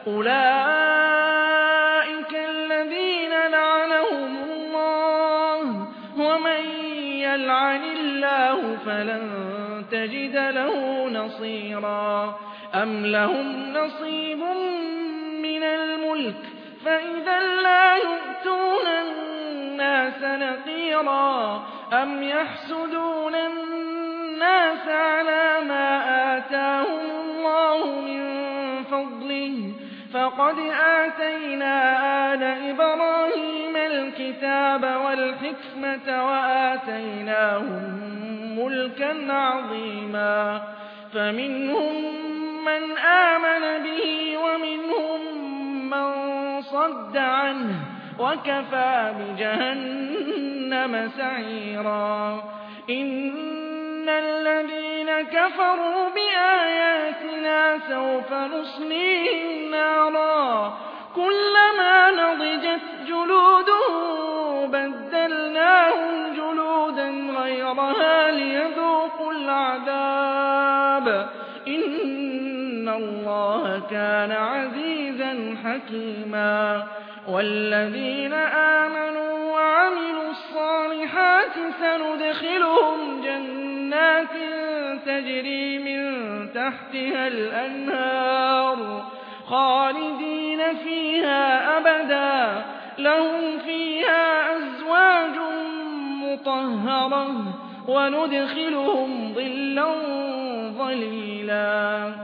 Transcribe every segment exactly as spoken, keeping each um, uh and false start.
أولئك الذين لعنهم الله ومن يلعن الله فلن تجد له نصيرا أم لهم نصيب من الملك فإذا لا يؤتون الناس نقيرا أم يحسدون الناس على ما آتاهم الله من فضله فقد آتينا آل إبراهيم الكتاب والحكمة وآتيناهم ملكا عظيما فمنهم من آمن به ومنهم من صد عنه وكفى بجهنم سعيرا إن الذين كفروا بآياتنا سوف نصليهم نارا كلما نضجت جلودهم بدلناهم جلودا غيرها ليذوقوا العذاب إن الله كان عزيزا حكيما والذين آمنوا وعملوا الصالحات سندخلهم جنات تجري من تحتها الأنهار خالدين فيها أبدا لهم فيها أزواج مطهرة وندخلهم ظلا ظليلا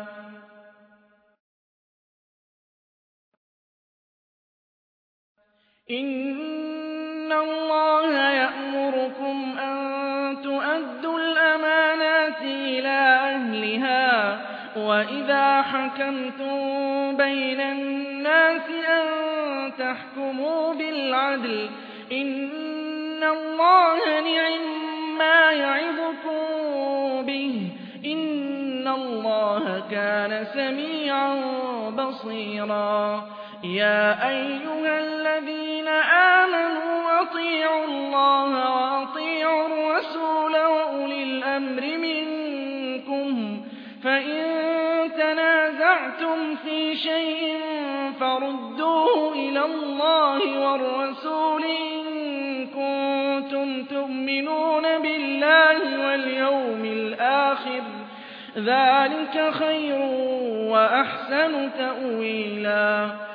إن الله يأمركم أن تؤدوا الأمانات إلى أهلها وإذا حكمتم بين الناس أن تحكموا بالعدل إن الله نعما يعظكم به إن الله كان سميعا بصيرا يا أيها الذين آمنوا أطيعوا الله وأطيعوا الرسول وأولي الأمر منكم فإن تنازعتم في شيء فردوه إلى الله والرسول إن كنتم تؤمنون بالله واليوم الآخر ذلك خير وأحسن تأويلا